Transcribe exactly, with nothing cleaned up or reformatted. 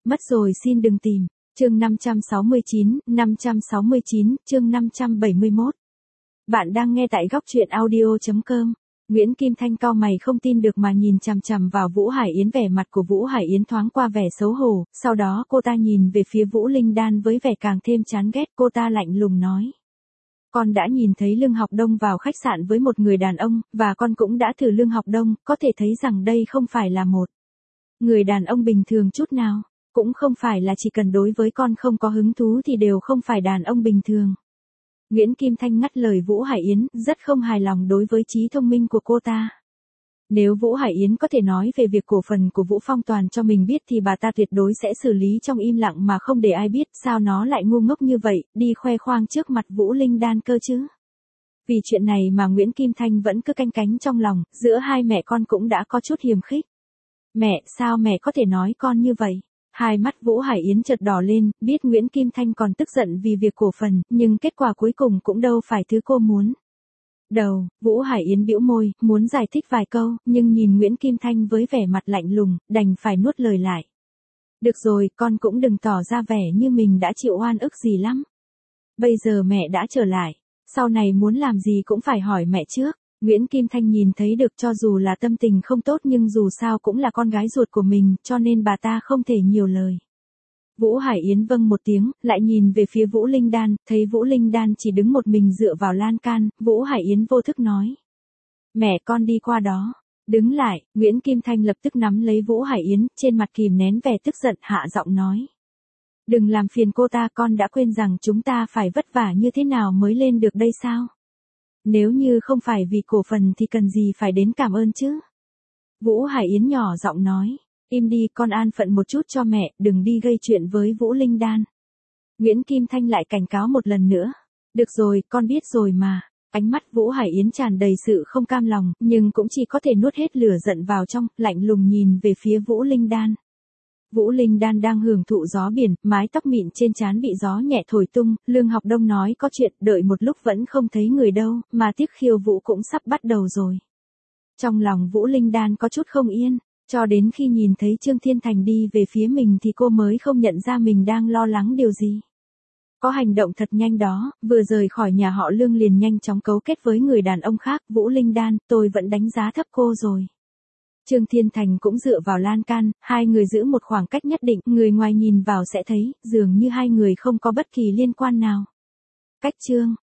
Mất rồi xin đừng tìm. Chương năm trăm sáu mươi chín, năm trăm sáu mươi chín, chương năm trăm bảy mươi mốt. Bạn đang nghe tại góc truyện audio chấm com. Nguyễn Kim Thanh cau mày không tin được mà nhìn chằm chằm vào Vũ Hải Yến, vẻ mặt của Vũ Hải Yến thoáng qua vẻ xấu hổ, sau đó cô ta nhìn về phía Vũ Linh Đan với vẻ càng thêm chán ghét, cô ta lạnh lùng nói. Con đã nhìn thấy Lương Học Đông vào khách sạn với một người đàn ông, và con cũng đã thử Lương Học Đông, có thể thấy rằng đây không phải là một người đàn ông bình thường chút nào, cũng không phải là chỉ cần đối với con không có hứng thú thì đều không phải đàn ông bình thường. Nguyễn Kim Thanh ngắt lời Vũ Hải Yến, rất không hài lòng đối với trí thông minh của cô ta. Nếu Vũ Hải Yến có thể nói về việc cổ phần của Vũ Phong Toàn cho mình biết thì bà ta tuyệt đối sẽ xử lý trong im lặng mà không để ai biết, sao nó lại ngu ngốc như vậy, đi khoe khoang trước mặt Vũ Linh Đan cơ chứ. Vì chuyện này mà Nguyễn Kim Thanh vẫn cứ canh cánh trong lòng, giữa hai mẹ con cũng đã có chút hiềm khích. Mẹ, sao mẹ có thể nói con như vậy? Hai mắt Vũ Hải Yến chợt đỏ lên, biết Nguyễn Kim Thanh còn tức giận vì việc cổ phần, nhưng kết quả cuối cùng cũng đâu phải thứ cô muốn. Đầu, Vũ Hải Yến bĩu môi, muốn giải thích vài câu, nhưng nhìn Nguyễn Kim Thanh với vẻ mặt lạnh lùng, đành phải nuốt lời lại. Được rồi, con cũng đừng tỏ ra vẻ như mình đã chịu oan ức gì lắm. Bây giờ mẹ đã trở lại, sau này muốn làm gì cũng phải hỏi mẹ trước. Nguyễn Kim Thanh nhìn thấy được cho dù là tâm tình không tốt nhưng dù sao cũng là con gái ruột của mình, cho nên bà ta không thể nhiều lời. Vũ Hải Yến vâng một tiếng, lại nhìn về phía Vũ Linh Đan, thấy Vũ Linh Đan chỉ đứng một mình dựa vào lan can, Vũ Hải Yến vô thức nói. Mẹ con đi qua đó. Đứng lại, Nguyễn Kim Thanh lập tức nắm lấy Vũ Hải Yến, trên mặt kìm nén vẻ tức giận, hạ giọng nói. Đừng làm phiền cô ta, con đã quên rằng chúng ta phải vất vả như thế nào mới lên được đây sao? Nếu như không phải vì cổ phần thì cần gì phải đến cảm ơn chứ? Vũ Hải Yến nhỏ giọng nói. Im đi, con an phận một chút cho mẹ, đừng đi gây chuyện với Vũ Linh Đan. Nguyễn Kim Thanh lại cảnh cáo một lần nữa. Được rồi, con biết rồi mà. Ánh mắt Vũ Hải Yến tràn đầy sự không cam lòng, nhưng cũng chỉ có thể nuốt hết lửa giận vào trong, lạnh lùng nhìn về phía Vũ Linh Đan. Vũ Linh Đan đang hưởng thụ gió biển, mái tóc mịn trên trán bị gió nhẹ thổi tung, Lương Học Đông nói có chuyện, đợi một lúc vẫn không thấy người đâu, mà tiếc khiêu vũ cũng sắp bắt đầu rồi. Trong lòng Vũ Linh Đan có chút không yên, cho đến khi nhìn thấy Trương Thiên Thành đi về phía mình thì cô mới không nhận ra mình đang lo lắng điều gì. Có hành động thật nhanh đó, vừa rời khỏi nhà họ Lương liền nhanh chóng cấu kết với người đàn ông khác, Vũ Linh Đan, tôi vẫn đánh giá thấp cô rồi. Trương Thiên Thành cũng dựa vào lan can, hai người giữ một khoảng cách nhất định, người ngoài nhìn vào sẽ thấy, dường như hai người không có bất kỳ liên quan nào. Cách Trương